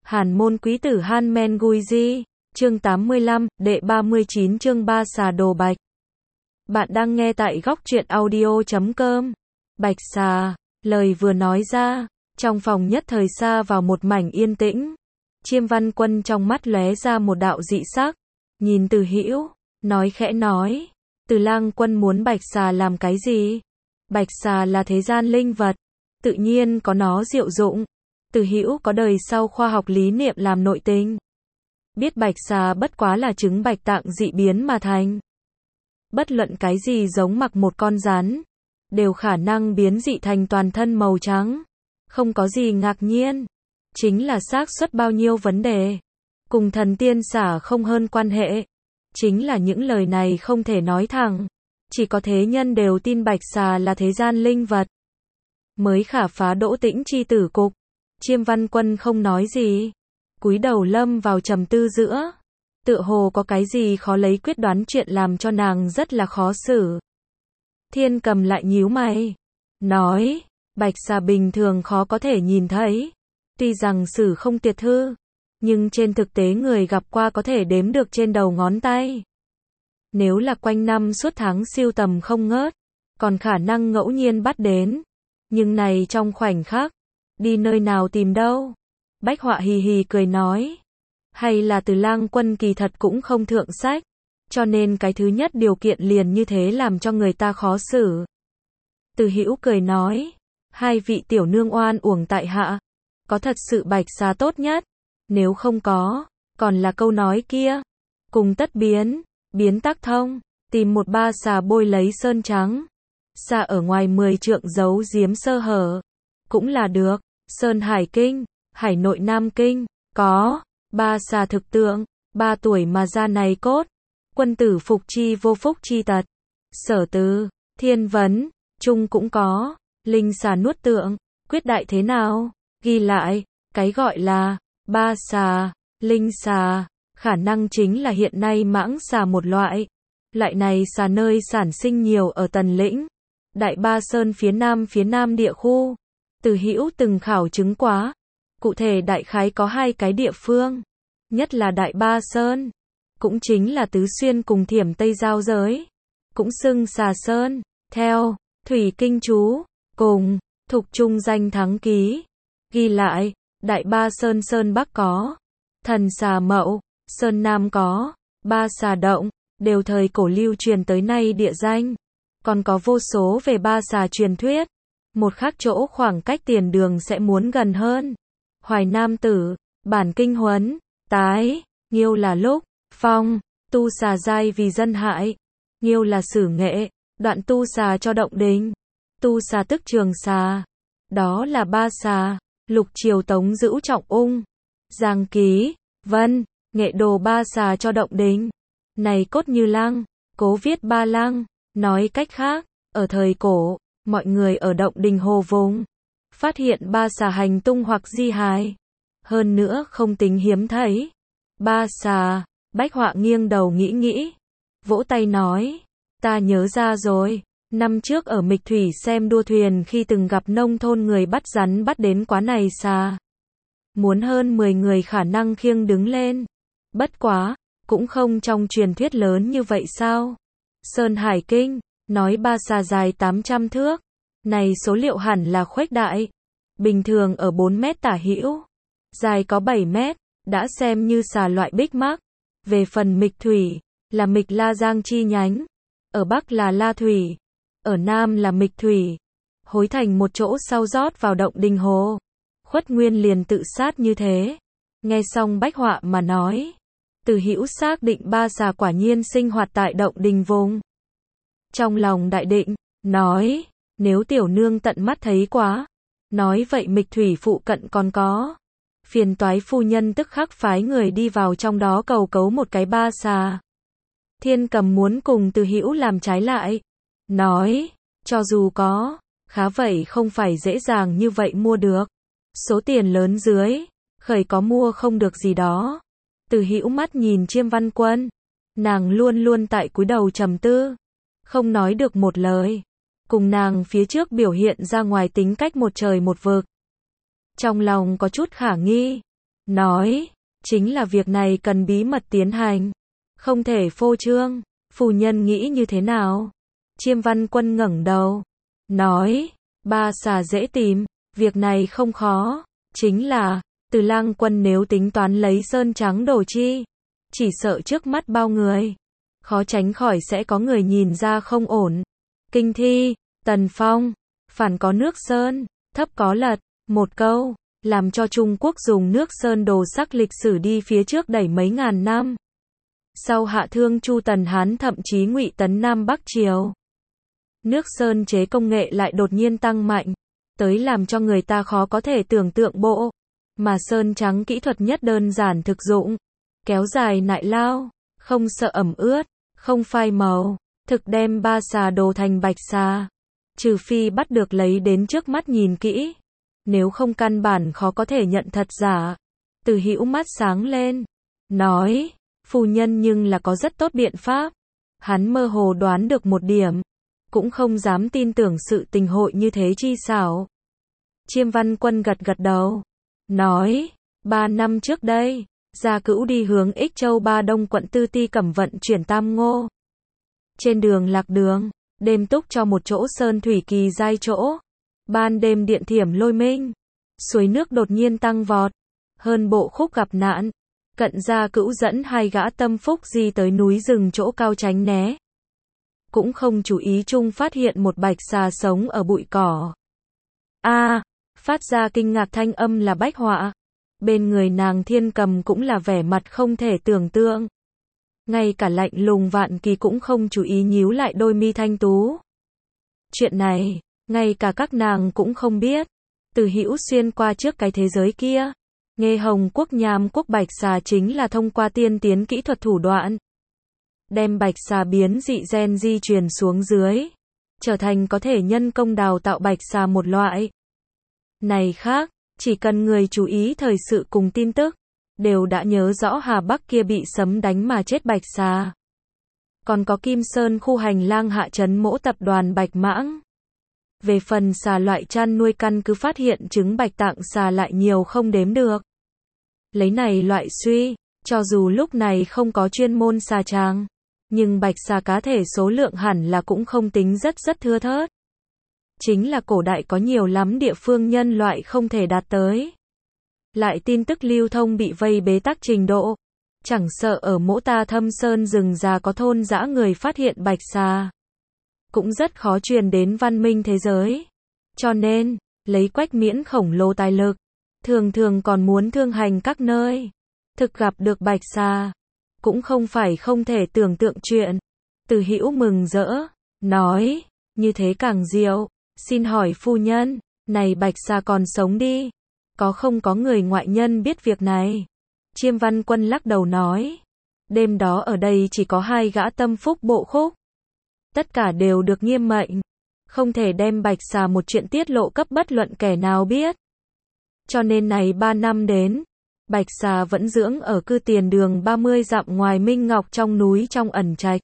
Hàn môn quý tử Han Men Gui Di, chương 85, đệ 39 chương ba xà đồ bạch. Bạn đang nghe tại góc truyện audio.com. Bạch xà, lời vừa nói ra, trong phòng nhất thời xa vào một mảnh yên tĩnh. Chiêm Văn Quân trong mắt lóe ra một đạo dị sắc, nhìn Từ Hữu, nói khẽ nói, Từ Lang Quân muốn bạch xà làm cái gì? Bạch xà là thế gian linh vật, tự nhiên có nó diệu dụng. Từ Hữu có đời sau khoa học lý niệm làm nội tình. Biết bạch xà bất quá là trứng bạch tạng dị biến mà thành. Bất luận cái gì giống mặc một con rắn, đều khả năng biến dị thành toàn thân màu trắng. Không có gì ngạc nhiên, chính là xác suất bao nhiêu vấn đề. Cùng thần tiên xả không hơn quan hệ. Chính là những lời này không thể nói thẳng. Chỉ có thế nhân đều tin bạch xà là thế gian linh vật. Mới khả phá Đỗ Tĩnh chi tử cục. Chiêm Văn Quân không nói gì, cúi đầu lâm vào trầm tư giữa, tựa hồ có cái gì khó lấy quyết đoán chuyện làm cho nàng rất là khó xử. Thiên Cầm lại nhíu mày, nói, bạch xà bình thường khó có thể nhìn thấy, tuy rằng sử không tuyệt thư, nhưng trên thực tế người gặp qua có thể đếm được trên đầu ngón tay. Nếu là quanh năm suốt tháng siêu tầm không ngớt, còn khả năng ngẫu nhiên bắt đến, nhưng này trong khoảnh khắc, đi nơi nào tìm đâu? Bách Họa hì hì cười nói. Hay là Từ Lang Quân kỳ thật cũng không thượng sách, cho nên cái thứ nhất điều kiện liền như thế làm cho người ta khó xử. Từ Hữu cười nói. Hai vị tiểu nương oan uổng tại hạ. Có thật sự bạch xà tốt nhất? Nếu không có, còn là câu nói kia. Cùng tất biến, biến tác thông, tìm một ba xà bôi lấy sơn trắng. Xà ở ngoài 10 trượng giấu giếm sơ hở. Cũng là được. Sơn Hải Kinh, Hải Nội Nam Kinh, có, ba xà thực tượng, 3 tuổi mà ra này cốt, quân tử phục chi vô phúc chi tật, Sở Từ, Thiên Vấn, Trung cũng có, linh xà nuốt tượng, quyết đại thế nào, ghi lại, cái gọi là, ba xà, linh xà, khả năng chính là hiện nay mãng xà một loại, loại này xà nơi sản sinh nhiều ở Tần Lĩnh, Đại Ba Sơn phía nam địa khu. Từ Hữu từng khảo chứng quá, cụ thể đại khái có 2 cái địa phương, nhất là Đại Ba Sơn, cũng chính là Tứ Xuyên cùng Thiểm Tây giao giới, cũng xưng Xà Sơn, theo Thủy Kinh chú, cùng Thục Trung danh thắng ký, ghi lại, Đại Ba Sơn Sơn Bắc có, Thần Xà Mậu, Sơn Nam có, Ba Xà Động, đều thời cổ lưu truyền tới nay địa danh, còn có vô số về ba xà truyền thuyết. Một khác chỗ khoảng cách tiền đường sẽ muốn gần hơn. Hoài Nam Tử, Bản Kinh Huấn, Tái, Nghiêu là lúc, Phong, tu xà giai vì dân hại. Nghiêu là sử nghệ, đoạn tu xà cho động đình. Tu xà tức trường xà. Đó là ba xà, Lục Triều Tống giữ trọng ung. Giang Ký, Vân, nghệ đồ ba xà cho động đình. Này cốt như lăng, cố viết ba lăng. Nói cách khác, ở thời cổ, mọi người ở động đình hồ vùng, phát hiện ba xà hành tung hoặc di hài. Hơn nữa không tính hiếm thấy. Ba xà, Bách Họa nghiêng đầu nghĩ, vỗ tay nói, ta nhớ ra rồi, năm trước ở Mịch Thủy xem đua thuyền khi từng gặp nông thôn người bắt rắn bắt đến quá này xà. Muốn hơn 10 người khả năng khiêng đứng lên. Bất quá, cũng không trong truyền thuyết lớn như vậy sao? Sơn Hải Kinh, nói ba xà dài 800 thước. Này số liệu hẳn là khuếch đại. Bình thường ở 4 mét tả hữu. Dài có 7 mét, đã xem như xà loại bích mắc. Về phần Mịch Thủy, là Mịch La Giang chi nhánh. Ở Bắc là La Thủy. Ở Nam là Mịch Thủy. Hối thành một chỗ sau rót vào động đình hồ. Khuất Nguyên liền tự sát như thế. Nghe xong Bách Họa mà nói. Từ Hữu xác định ba xà quả nhiên sinh hoạt tại động đình vùng. Trong lòng đại định, nói, nếu tiểu nương tận mắt thấy quá, nói vậy Mịch Thủy phụ cận còn có. Phiền toái phu nhân tức khắc phái người đi vào trong đó cầu cấu một cái ba xà. Thiên Cầm muốn cùng Từ Hữu làm trái lại. Nói, cho dù có, khá vậy không phải dễ dàng như vậy mua được. Số tiền lớn dưới, khởi có mua không được gì đó. Từ Hữu mắt nhìn Chiêm Văn Quân. Nàng luôn luôn tại cúi đầu trầm tư. Không nói được một lời. Cùng nàng phía trước biểu hiện ra ngoài tính cách một trời một vực. Trong lòng có chút khả nghi. nói, chính là việc này cần bí mật tiến hành, không thể phô trương, phu nhân nghĩ như thế nào? Chiêm Văn Quân ngẩng đầu, nói, ba xà dễ tìm, việc này không khó, chính là, Từ Lang Quân nếu tính toán lấy sơn trắng đồ chi, chỉ sợ trước mắt bao người, khó tránh khỏi sẽ có người nhìn ra không ổn. Kinh thi, Tần Phong, phản có nước sơn, thấp có lật, một câu, làm cho Trung Quốc dùng nước sơn đồ sắc lịch sử đi phía trước đẩy mấy ngàn năm. Sau hạ thương Chu Tần Hán thậm chí Ngụy Tấn Nam Bắc Triều, nước sơn chế công nghệ lại đột nhiên tăng mạnh, tới làm cho người ta khó có thể tưởng tượng bộ, mà sơn trắng kỹ thuật nhất đơn giản thực dụng, kéo dài nại lao, không sợ ẩm ướt, không phai màu, thực đem ba xà đồ thành bạch xà, trừ phi bắt được lấy đến trước mắt nhìn kỹ, nếu không căn bản khó có thể nhận thật giả. Từ Hữu mắt sáng lên, nói, phu nhân nhưng là có rất tốt biện pháp. Hắn mơ hồ đoán được một điểm, cũng không dám tin tưởng sự tình hội như thế chi xảo. Chiêm Văn Quân gật gật đầu, nói, 3 năm trước đây, Gia Cữu đi hướng Ích Châu Ba Đông quận Tư Ti Cẩm vận chuyển Tam Ngô. Trên đường lạc đường, đêm túc cho một chỗ sơn thủy kỳ giai chỗ. Ban đêm điện thiểm lôi minh, suối nước đột nhiên tăng vọt, hơn bộ khúc gặp nạn. Cận Gia Cữu dẫn 2 gã tâm phúc di tới núi rừng chỗ cao tránh né. Cũng không chú ý chung phát hiện một bạch xà sống ở bụi cỏ. Phát ra kinh ngạc thanh âm là Bách Họa. Bên người nàng Thiên Cầm cũng là vẻ mặt không thể tưởng tượng. Ngay cả Lạnh Lùng Vạn Kỳ cũng không chú ý nhíu lại đôi mi thanh tú. Chuyện này, ngay cả các nàng cũng không biết. Từ Hữu xuyên qua trước cái thế giới kia. Nghe Hồng Quốc Nham Quốc bạch xà chính là thông qua tiên tiến kỹ thuật thủ đoạn, đem bạch xà biến dị gen di truyền xuống dưới, trở thành có thể nhân công đào tạo bạch xà một loại. Này khác, chỉ cần người chú ý thời sự cùng tin tức, đều đã nhớ rõ Hà Bắc kia bị sấm đánh mà chết bạch xà. Còn có Kim Sơn khu hành lang hạ trấn mỗ tập đoàn Bạch Mãng. Về phần xà loại chăn nuôi căn cứ phát hiện trứng bạch tạng xà lại nhiều không đếm được. Lấy này loại suy, cho dù lúc này không có chuyên môn xà tràng, nhưng bạch xà cá thể số lượng hẳn là cũng không tính rất thưa thớt. Chính là cổ đại có nhiều lắm địa phương nhân loại không thể đạt tới. Lại tin tức lưu thông bị vây bế tắc trình độ. Chẳng sợ ở mỗ ta thâm sơn rừng già có thôn dã người phát hiện bạch xà, cũng rất khó truyền đến văn minh thế giới. Cho nên, lấy Quách Miễn khổng lồ tài lực, thường thường còn muốn thương hành các nơi. Thực gặp được bạch xà, cũng không phải không thể tưởng tượng chuyện. Từ Hữu mừng rỡ, nói, như thế càng diệu, xin hỏi phu nhân, này bạch xà còn sống đi, có không có người ngoại nhân biết việc này? Chiêm Văn Quân lắc đầu nói, đêm đó ở đây chỉ có 2 gã tâm phúc bộ khúc. Tất cả đều được nghiêm mệnh, không thể đem bạch xà một chuyện tiết lộ cấp bất luận kẻ nào biết. Cho nên này 3 năm đến, bạch xà vẫn dưỡng ở cư tiền đường 30 dặm ngoài Minh Ngọc trong núi trong ẩn trạch.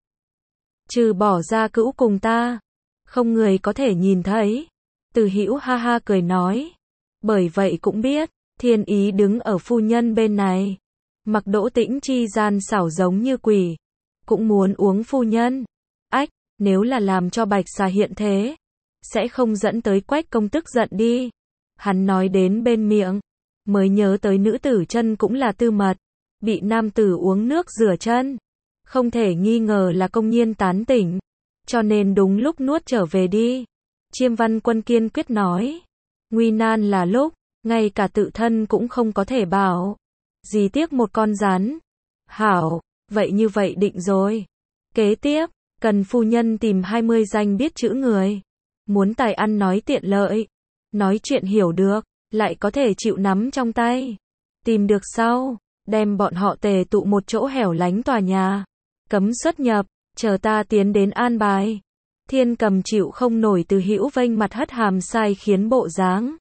Trừ bỏ Gia Cữu cùng ta, không người có thể nhìn thấy. Từ Hữu ha ha cười nói, bởi vậy cũng biết, Thiên Ý đứng ở phu nhân bên này. Mặc Đỗ Tĩnh chi gian xảo giống như quỷ, cũng muốn uống phu nhân. Ách, nếu là làm cho bạch xà hiện thế, sẽ không dẫn tới Quách công tức giận đi. Hắn nói đến bên miệng, mới nhớ tới nữ tử chân cũng là tư mật, bị nam tử uống nước rửa chân, không thể nghi ngờ là công nhiên tán tỉnh, cho nên đúng lúc nuốt trở về đi. Chiêm Văn Quân kiên quyết nói, nguy nan là lúc, ngay cả tự thân cũng không có thể bảo, gì tiếc một con rắn. Hảo, vậy như vậy định rồi. Kế tiếp, cần phu nhân tìm 20 danh biết chữ người, muốn tài ăn nói tiện lợi, nói chuyện hiểu được, lại có thể chịu nắm trong tay. Tìm được sau, đem bọn họ tề tụ một chỗ hẻo lánh tòa nhà, cấm xuất nhập, chờ ta tiến đến an bài. Thiên Cầm chịu không nổi Từ Hữu vênh mặt hất hàm sai khiến bộ dáng.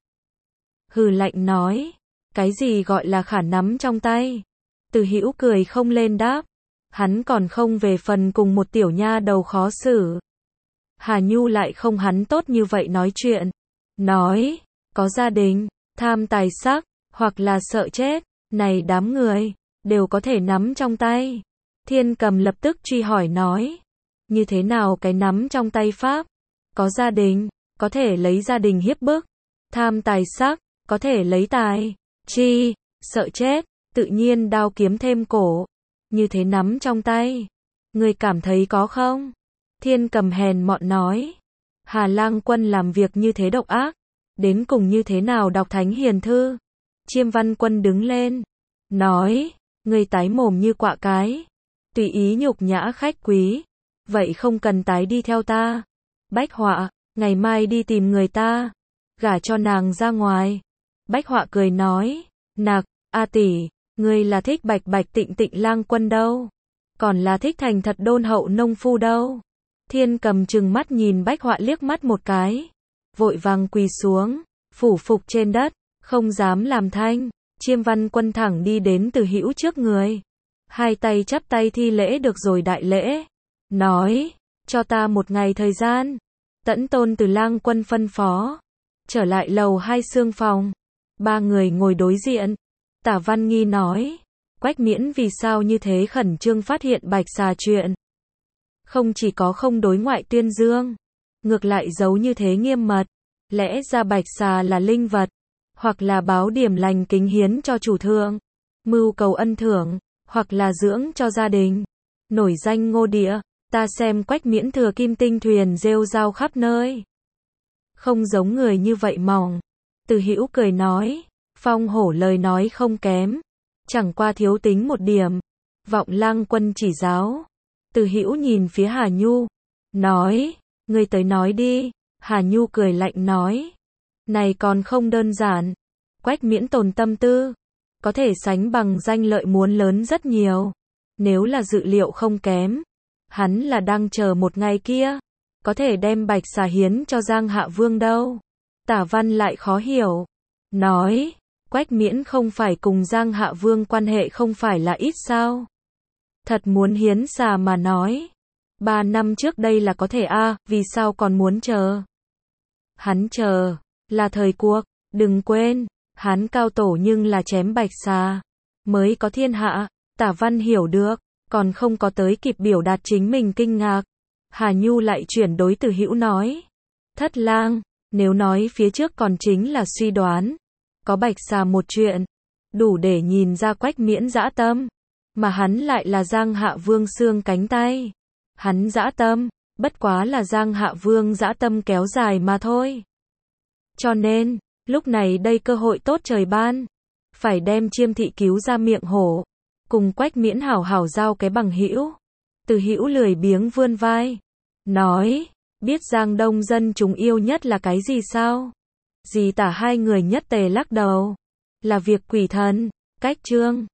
Hừ lạnh nói, cái gì gọi là khả nắm trong tay? Từ Hữu cười không lên đáp, hắn còn không về phần cùng một tiểu nha đầu khó xử. Hà Nhu lại không hắn tốt như vậy nói chuyện, nói, có gia đình, tham tài sắc, hoặc là sợ chết, Này đám người, đều có thể nắm trong tay. Thiên Cầm lập tức truy hỏi nói. Như thế nào cái nắm trong tay pháp? Có gia đình, có thể lấy gia đình hiếp bức. Tham tài sắc, có thể lấy tài. Chi, sợ chết, tự nhiên đao kiếm thêm cổ. Như thế nắm trong tay. Người cảm thấy có không? Thiên Cầm hèn mọn nói. Hà Lang Quân làm việc như thế độc ác. Đến cùng như thế nào đọc thánh hiền thư? Chiêm Văn Quân đứng lên. Nói, người tái mồm như quạ cái. Tùy ý nhục nhã khách quý. Vậy không cần tái đi theo ta. Bách Họa, ngày mai đi tìm người ta. Gả cho nàng ra ngoài. Bách Họa cười nói. Nặc, A tỷ, ngươi là thích bạch bạch tịnh tịnh Lang Quân đâu. Còn là thích thành thật đôn hậu nông phu đâu. Thiên Cầm trừng mắt nhìn Bách Họa liếc mắt một cái. Vội vàng quỳ xuống, phủ phục trên đất, không dám làm thanh. Chiêm Văn Quân thẳng đi đến Từ Hữu trước người. Hai tay chắp tay thi lễ được rồi đại lễ. Nói, cho ta một ngày thời gian. Tẫn Tôn Từ Lang Quân phân phó. Trở lại lầu 2 xương phòng. Ba người ngồi đối diện. Tả Văn Nghi nói. Quách Miễn vì sao như thế khẩn trương phát hiện Bạch Xà chuyện. Không chỉ có không đối ngoại tuyên dương. Ngược lại giấu như thế nghiêm mật. Lẽ ra Bạch Xà là linh vật. Hoặc là báo điểm lành kính hiến cho chủ thượng. Mưu cầu ân thưởng. Hoặc là dưỡng cho gia đình. Nổi danh ngô địa. Ta xem Quách Miễn thừa kim tinh thuyền rêu rao khắp nơi. Không giống người như vậy mỏng. Từ Hữu cười nói. Phong hổ lời nói không kém. Chẳng qua thiếu tính một điểm. Vọng Lang Quân chỉ giáo. Từ Hữu nhìn phía Hà Nhu. Nói. Ngươi tới nói đi. Hà Nhu cười lạnh nói. Này còn không đơn giản. Quách Miễn tồn tâm tư. Có thể sánh bằng danh lợi muốn lớn rất nhiều. Nếu là dự liệu không kém. Hắn là đang chờ một ngày kia. Có thể đem Bạch Xà hiến cho Giang Hạ Vương đâu. Tả Văn lại khó hiểu. Nói. Quách Miễn không phải cùng Giang Hạ Vương quan hệ không phải là ít sao. Thật muốn hiến xà mà nói. 3 năm trước đây là có thể vì sao còn muốn chờ. Hắn chờ. Là thời cuộc. Đừng quên. Hắn cao tổ nhưng là chém Bạch Xà. Mới có thiên hạ. Tả Văn hiểu được. Còn không có tới kịp biểu đạt chính mình kinh ngạc. Hà Nhu lại chuyển đối Từ Hữu nói. Thất lang. Nếu nói phía trước còn chính là suy đoán. Có Bạch Xà một chuyện. Đủ để nhìn ra Quách Miễn dã tâm. Mà hắn lại là Giang Hạ Vương xương cánh tay. Hắn dã tâm. Bất quá là Giang Hạ Vương dã tâm kéo dài mà thôi. Cho nên. Lúc này đây cơ hội tốt trời ban. Phải đem Chiêm thị cứu ra miệng hổ. Cùng Quách Miễn hảo hảo giao cái bằng hữu. Từ Hữu lười biếng vươn vai. Nói. Biết Giang Đông dân chúng yêu nhất là cái gì sao? Dì Tả hai người nhất tề lắc đầu. Là việc quỷ thần. Cách chương.